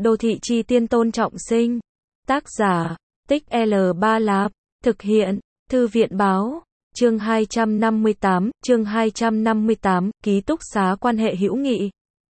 Đô thị chi tiên Tôn Trọng Sinh. Tác giả, Tích L3 Lạp. Thực hiện, Thư viện Báo. Chương 258, ký túc xá quan hệ hữu nghị.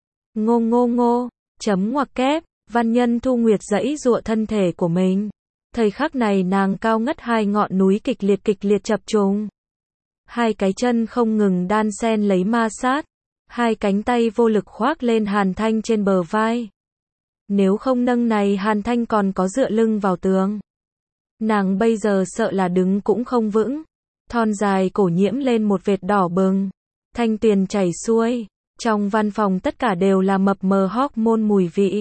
Ngô, chấm ngoặc kép, văn nhân Thu Nguyệt giãy giụa thân thể của mình. Thời khắc này nàng cao ngất hai ngọn núi kịch liệt chập trùng. Hai cái chân không ngừng đan xen lấy ma sát. Hai cánh tay vô lực khoác lên Hàn Thanh trên bờ vai. Nếu không nâng này Hàn Thanh còn có dựa lưng vào tường. Nàng bây giờ sợ là đứng cũng không vững. Thon dài cổ nhiễm lên một vệt đỏ bừng. Thanh tuyền chảy xuôi. Trong văn phòng tất cả đều là mập mờ hormone mùi vị.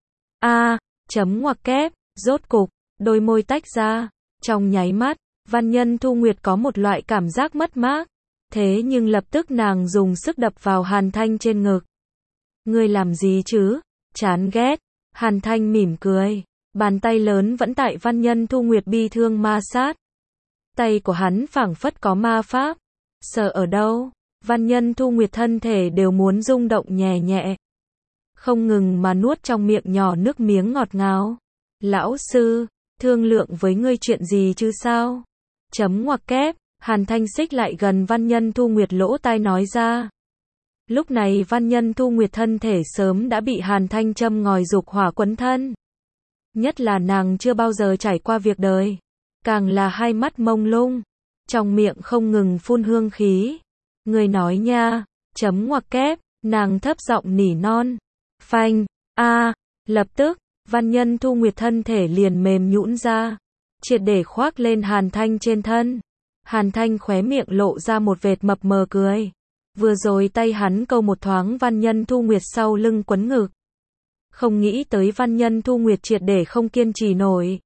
Chấm ngoặc kép, rốt cục, đôi môi tách ra. Trong nháy mắt, văn nhân Thu Nguyệt có một loại cảm giác mất mát. Thế nhưng lập tức nàng dùng sức đập vào Hàn Thanh trên ngực. Ngươi làm gì chứ? Chán ghét. Hàn Thanh mỉm cười. Bàn tay lớn vẫn tại văn nhân Thu Nguyệt bi thương ma sát. Tay của hắn phảng phất có ma pháp. Sợ ở đâu? Văn nhân Thu Nguyệt thân thể đều muốn rung động nhẹ nhẹ. Không ngừng mà nuốt trong miệng nhỏ nước miếng ngọt ngào. Lão sư, thương lượng với ngươi chuyện gì chứ sao? Chấm ngoặc kép, Hàn Thanh xích lại gần văn nhân Thu Nguyệt lỗ tai nói ra. Lúc này văn nhân Thu Nguyệt thân thể sớm đã bị Hàn Thanh châm ngòi dục hỏa quấn thân. Nhất là nàng chưa bao giờ trải qua việc đời. Càng là hai mắt mông lung. Trong miệng không ngừng phun hương khí. Người nói nha, chấm ngoặc kép, nàng thấp giọng nỉ non. Phanh, lập tức, văn nhân Thu Nguyệt thân thể liền mềm nhũn ra. Triệt để khoác lên Hàn Thanh trên thân. Hàn Thanh khóe miệng lộ ra một vệt mập mờ cười. Vừa rồi tay hắn câu một thoáng văn nhân Thu Nguyệt sau lưng quấn ngực. Không nghĩ tới văn nhân Thu Nguyệt triệt để không kiên trì nổi.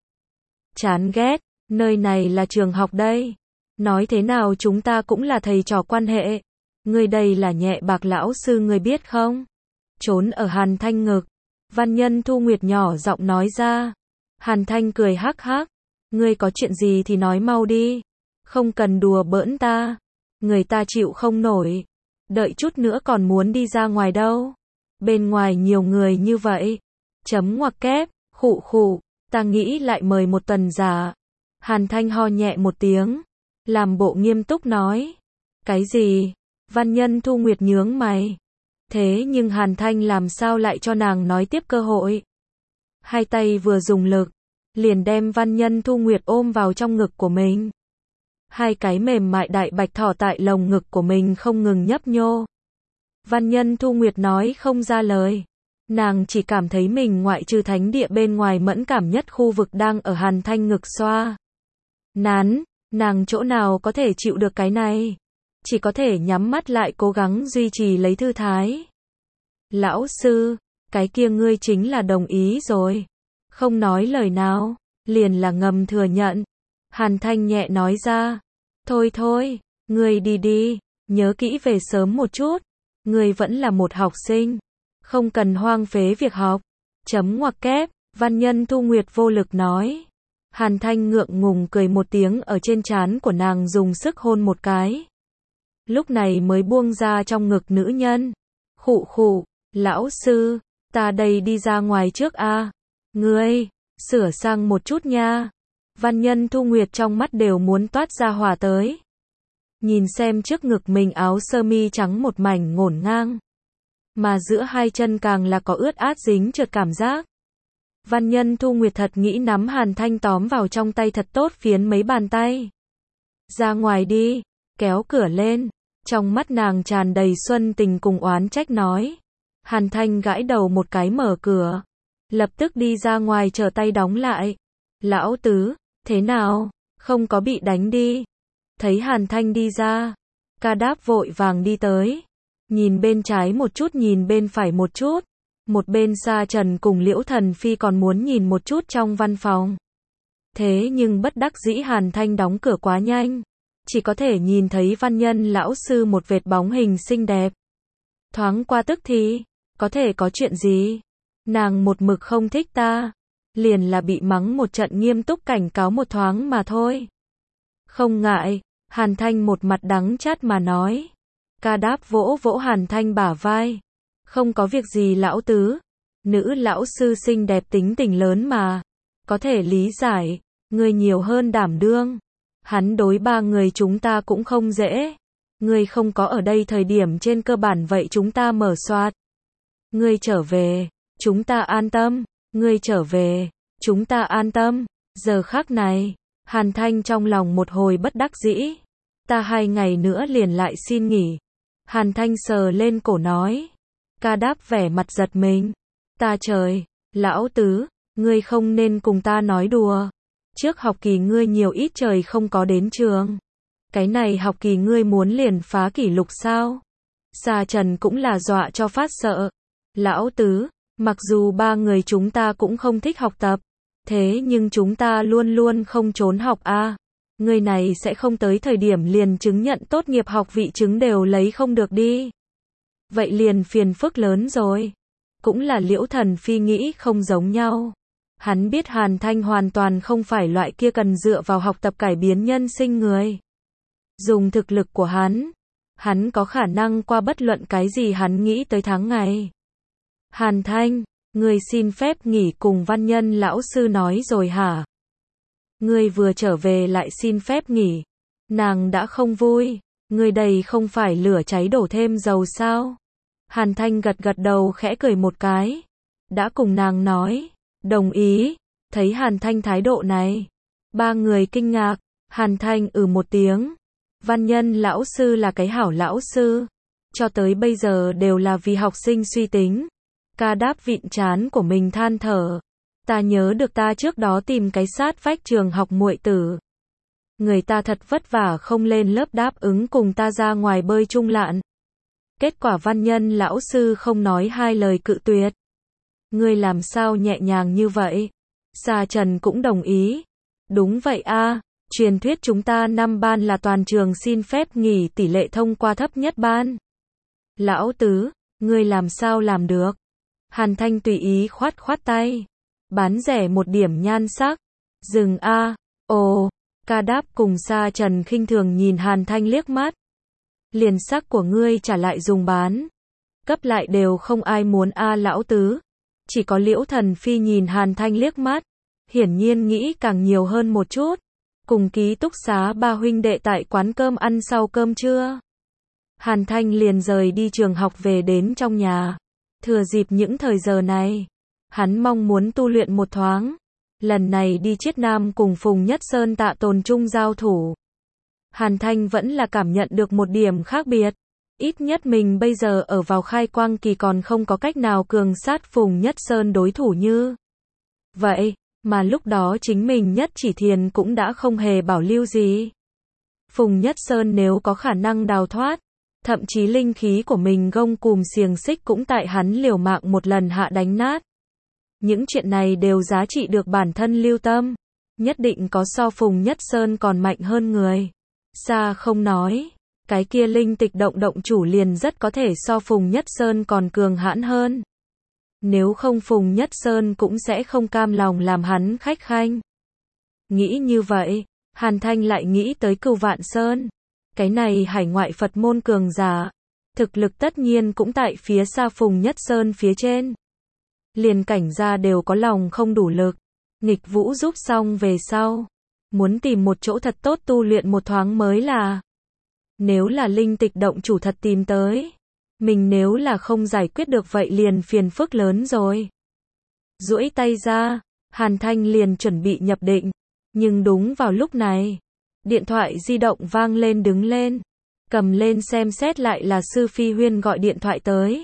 Chán ghét, nơi này là trường học đây. Nói thế nào chúng ta cũng là thầy trò quan hệ. Ngươi đây là nhẹ bạc lão sư ngươi biết không? Trốn ở Hàn Thanh ngực. Văn nhân Thu Nguyệt nhỏ giọng nói ra. Hàn Thanh cười hắc hắc. Ngươi có chuyện gì thì nói mau đi. Không cần đùa bỡn ta. Người ta chịu không nổi. Đợi chút nữa còn muốn đi ra ngoài đâu. Bên ngoài nhiều người như vậy. Chấm ngoặc kép, khụ, ta nghĩ lại mời một tuần giả. Hàn Thanh ho nhẹ một tiếng. Làm bộ nghiêm túc nói. Cái gì? Văn nhân Thu Nguyệt nhướng mày. Thế nhưng Hàn Thanh làm sao lại cho nàng nói tiếp cơ hội? Hai tay vừa dùng lực. Liền đem văn nhân Thu Nguyệt ôm vào trong ngực của mình. Hai cái mềm mại đại bạch thỏ tại lồng ngực của mình không ngừng nhấp nhô. Văn nhân Thu Nguyệt nói không ra lời. Nàng chỉ cảm thấy mình ngoại trừ thánh địa bên ngoài mẫn cảm nhất khu vực đang ở Hàn Thanh ngực xoa. Nàng chỗ nào có thể chịu được cái này. Chỉ có thể nhắm mắt lại cố gắng duy trì lấy thư thái. Lão sư, cái kia ngươi chính là đồng ý rồi. Không nói lời nào, liền là ngầm thừa nhận. Hàn Thanh nhẹ nói ra. Thôi, ngươi đi, nhớ kỹ về sớm một chút. Ngươi vẫn là một học sinh. Không cần hoang phế việc học. Chấm ngoặc kép, văn nhân Thu Nguyệt vô lực nói. Hàn Thanh ngượng ngùng cười một tiếng ở trên trán của nàng dùng sức hôn một cái. Lúc này mới buông ra trong ngực nữ nhân. Khụ, lão sư, ta đây đi ra ngoài trước a. Ngươi, sửa sang một chút nha. Văn nhân Thu Nguyệt trong mắt đều muốn toát ra hỏa tới. Nhìn xem trước ngực mình áo sơ mi trắng một mảnh ngổn ngang. Mà giữa hai chân càng là có ướt át dính trượt cảm giác. Văn nhân Thu Nguyệt thật nghĩ nắm Hàn Thanh tóm vào trong tay thật tốt phiến mấy bàn tay. Ra ngoài đi, kéo cửa lên. Trong mắt nàng tràn đầy xuân tình cùng oán trách nói. Hàn Thanh gãi đầu một cái mở cửa. Lập tức đi ra ngoài chờ tay đóng lại. Lão tứ, thế nào? Không có bị đánh đi. Thấy Hàn Thanh đi ra. Ca Đáp vội vàng đi tới. Nhìn bên trái một chút nhìn bên phải một chút. Một bên Sa Trần cùng Liễu Thần Phi còn muốn nhìn một chút trong văn phòng. Thế nhưng bất đắc dĩ Hàn Thanh đóng cửa quá nhanh. Chỉ có thể nhìn thấy văn nhân lão sư một vệt bóng hình xinh đẹp. Thoáng qua tức thì, có thể có chuyện gì? Nàng một mực không thích ta. Liền là bị mắng một trận nghiêm túc cảnh cáo một thoáng mà thôi. Không ngại, Hàn Thanh một mặt đắng chát mà nói. Ca Đáp vỗ Hàn Thanh bả vai. Không có việc gì lão tứ. Nữ lão sư xinh đẹp tính tình lớn mà. Có thể lý giải, ngươi nhiều hơn đảm đương. Hắn đối ba người chúng ta cũng không dễ. Ngươi không có ở đây thời điểm trên cơ bản vậy chúng ta mở soát. Ngươi trở về, chúng ta an tâm. Ngươi trở về, chúng ta an tâm. Giờ khắc này, Hàn Thanh trong lòng một hồi bất đắc dĩ. Ta 2 ngày nữa liền lại xin nghỉ. Hàn Thanh sờ lên cổ nói. Ca Đáp vẻ mặt giật mình. Ta trời, lão tứ, ngươi không nên cùng ta nói đùa. Trước học kỳ ngươi nhiều ít trời không có đến trường. Cái này học kỳ ngươi muốn liền phá kỷ lục sao? Sa Trần cũng là dọa cho phát sợ. Lão tứ, mặc dù ba người chúng ta cũng không thích học tập, thế nhưng chúng ta luôn luôn không trốn học a. Ngươi này sẽ không tới thời điểm liền chứng nhận tốt nghiệp học vị chứng đều lấy không được đi. Vậy liền phiền phức lớn rồi. Cũng là Liễu Thần Phi nghĩ không giống nhau. Hắn biết Hàn Thanh hoàn toàn không phải loại kia cần dựa vào học tập cải biến nhân sinh người. Dùng thực lực của hắn có khả năng qua bất luận cái gì hắn nghĩ tới tháng ngày. Hàn Thanh, ngươi xin phép nghỉ cùng Văn Nhân lão sư nói rồi hả? Ngươi vừa trở về lại xin phép nghỉ. Nàng đã không vui, ngươi đây không phải lửa cháy đổ thêm dầu sao? Hàn Thanh gật gật đầu khẽ cười một cái. Đã cùng nàng nói, đồng ý. Thấy Hàn Thanh thái độ này, ba người kinh ngạc. Hàn Thanh một tiếng. Văn Nhân lão sư là cái hảo lão sư. Cho tới bây giờ đều là vì học sinh suy tính. Ca Đáp vịn trán của mình than thở. Ta nhớ được ta trước đó tìm cái sát vách trường học muội tử. Người ta thật vất vả không lên lớp đáp ứng cùng ta ra ngoài bơi chung lạn. Kết quả Văn Nhân lão sư không nói hai lời cự tuyệt. Ngươi làm sao nhẹ nhàng như vậy? Sa Trần cũng đồng ý. Đúng vậy a, truyền thuyết chúng ta năm ban là toàn trường xin phép nghỉ tỷ lệ thông qua thấp nhất ban. Lão tứ, ngươi làm sao làm được? Hàn Thanh tùy ý khoát khoát tay. Bán rẻ một điểm nhan sắc. Dừng a. Ồ, Ca Đáp cùng Sa Trần khinh thường nhìn Hàn Thanh liếc mắt. Liền sắc của ngươi trả lại dùng bán. Cấp lại đều không ai muốn a lão tứ. Chỉ có Liễu Thần Phi nhìn Hàn Thanh liếc mắt. Hiển nhiên nghĩ càng nhiều hơn một chút. Cùng ký túc xá ba huynh đệ tại quán cơm ăn sau cơm trưa. Hàn Thanh liền rời đi trường học về đến trong nhà. Thừa dịp những thời giờ này, hắn mong muốn tu luyện một thoáng. Lần này đi Chiết Nam cùng Phùng Nhất Sơn Tạ Tồn Trung giao thủ. Hàn Thanh vẫn là cảm nhận được một điểm khác biệt. Ít nhất mình bây giờ ở vào khai quang kỳ còn không có cách nào cường sát Phùng Nhất Sơn đối thủ như vậy, mà lúc đó chính mình Nhất Chỉ Thiền cũng đã không hề bảo lưu gì. Phùng Nhất Sơn nếu có khả năng đào thoát, thậm chí linh khí của mình gông cùm xiềng xích cũng tại hắn liều mạng một lần hạ đánh nát. Những chuyện này đều giá trị được bản thân lưu tâm. Nhất định có so Phùng Nhất Sơn còn mạnh hơn người. Xa không nói, cái kia linh tịch động chủ liền rất có thể so Phùng Nhất Sơn còn cường hãn hơn. Nếu không Phùng Nhất Sơn cũng sẽ không cam lòng làm hắn khách khanh. Nghĩ như vậy, Hàn Thanh lại nghĩ tới Cửu Vạn Sơn. Cái này hải ngoại Phật môn cường giả, thực lực tất nhiên cũng tại phía xa Phùng Nhất Sơn phía trên. Liền cảnh gia đều có lòng không đủ lực. Nghịch vũ giúp xong về sau, muốn tìm một chỗ thật tốt tu luyện một thoáng mới là. Nếu là linh tịch động chủ thật tìm tới, mình nếu là không giải quyết được vậy liền phiền phức lớn rồi. Duỗi tay ra, Hàn Thanh liền chuẩn bị nhập định, nhưng đúng vào lúc này, điện thoại di động vang lên đứng lên, cầm lên xem xét lại là Sư Phi Huyên gọi điện thoại tới.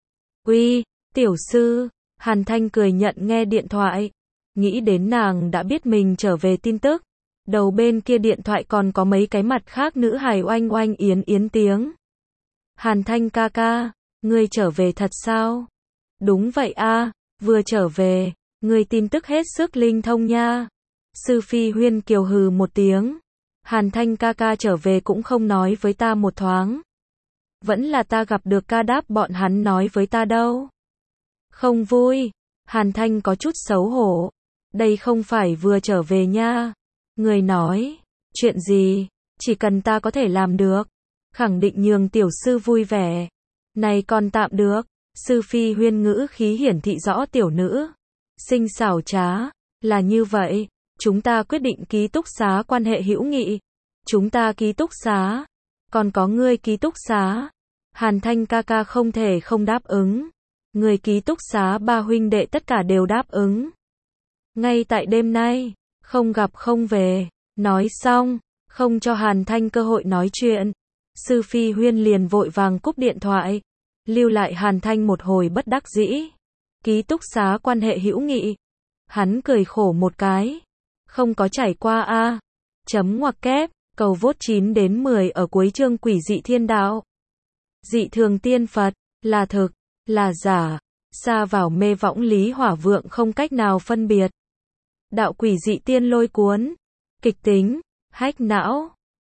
Uy, tiểu sư, Hàn Thanh cười nhận nghe điện thoại, nghĩ đến nàng đã biết mình trở về tin tức. Đầu bên kia điện thoại còn có mấy cái mặt khác nữ hài oanh oanh yến yến tiếng. Hàn Thanh ca ca, ngươi trở về thật sao? Đúng vậy a, vừa trở về, ngươi tin tức hết sức linh thông nha. Sư Phi Huyên kiều hừ một tiếng. Hàn Thanh ca ca trở về cũng không nói với ta một thoáng. Vẫn là ta gặp được Ca Đáp bọn hắn nói với ta đâu. Không vui. Hàn Thanh có chút xấu hổ. Đây không phải vừa trở về nha. Người nói, chuyện gì, chỉ cần ta có thể làm được, khẳng định nhường tiểu sư vui vẻ. Này còn tạm được, Sư Phi Huyên ngữ khí hiển thị rõ tiểu nữ sinh xảo trá, là như vậy, chúng ta quyết định ký túc xá quan hệ hữu nghị. Chúng ta ký túc xá, còn có ngươi ký túc xá. Hàn Thanh ca ca không thể không đáp ứng. Người ký túc xá ba huynh đệ tất cả đều đáp ứng. Ngay tại đêm nay, không gặp không về. Nói xong, không cho Hàn Thanh cơ hội nói chuyện. Sư Phi Huyên liền vội vàng cúp điện thoại, lưu lại Hàn Thanh một hồi bất đắc dĩ. Ký túc xá quan hệ hữu nghị. Hắn cười khổ một cái. Không có trải qua a. Chấm ngoặc kép, cầu vote 9 đến 10 ở cuối chương Quỷ dị thiên đạo. Dị thường tiên Phật, là thực, là giả, xa vào mê võng Lý Hỏa Vượng không cách nào phân biệt. Đạo quỷ dị tiên lôi cuốn, kịch tính, hách não.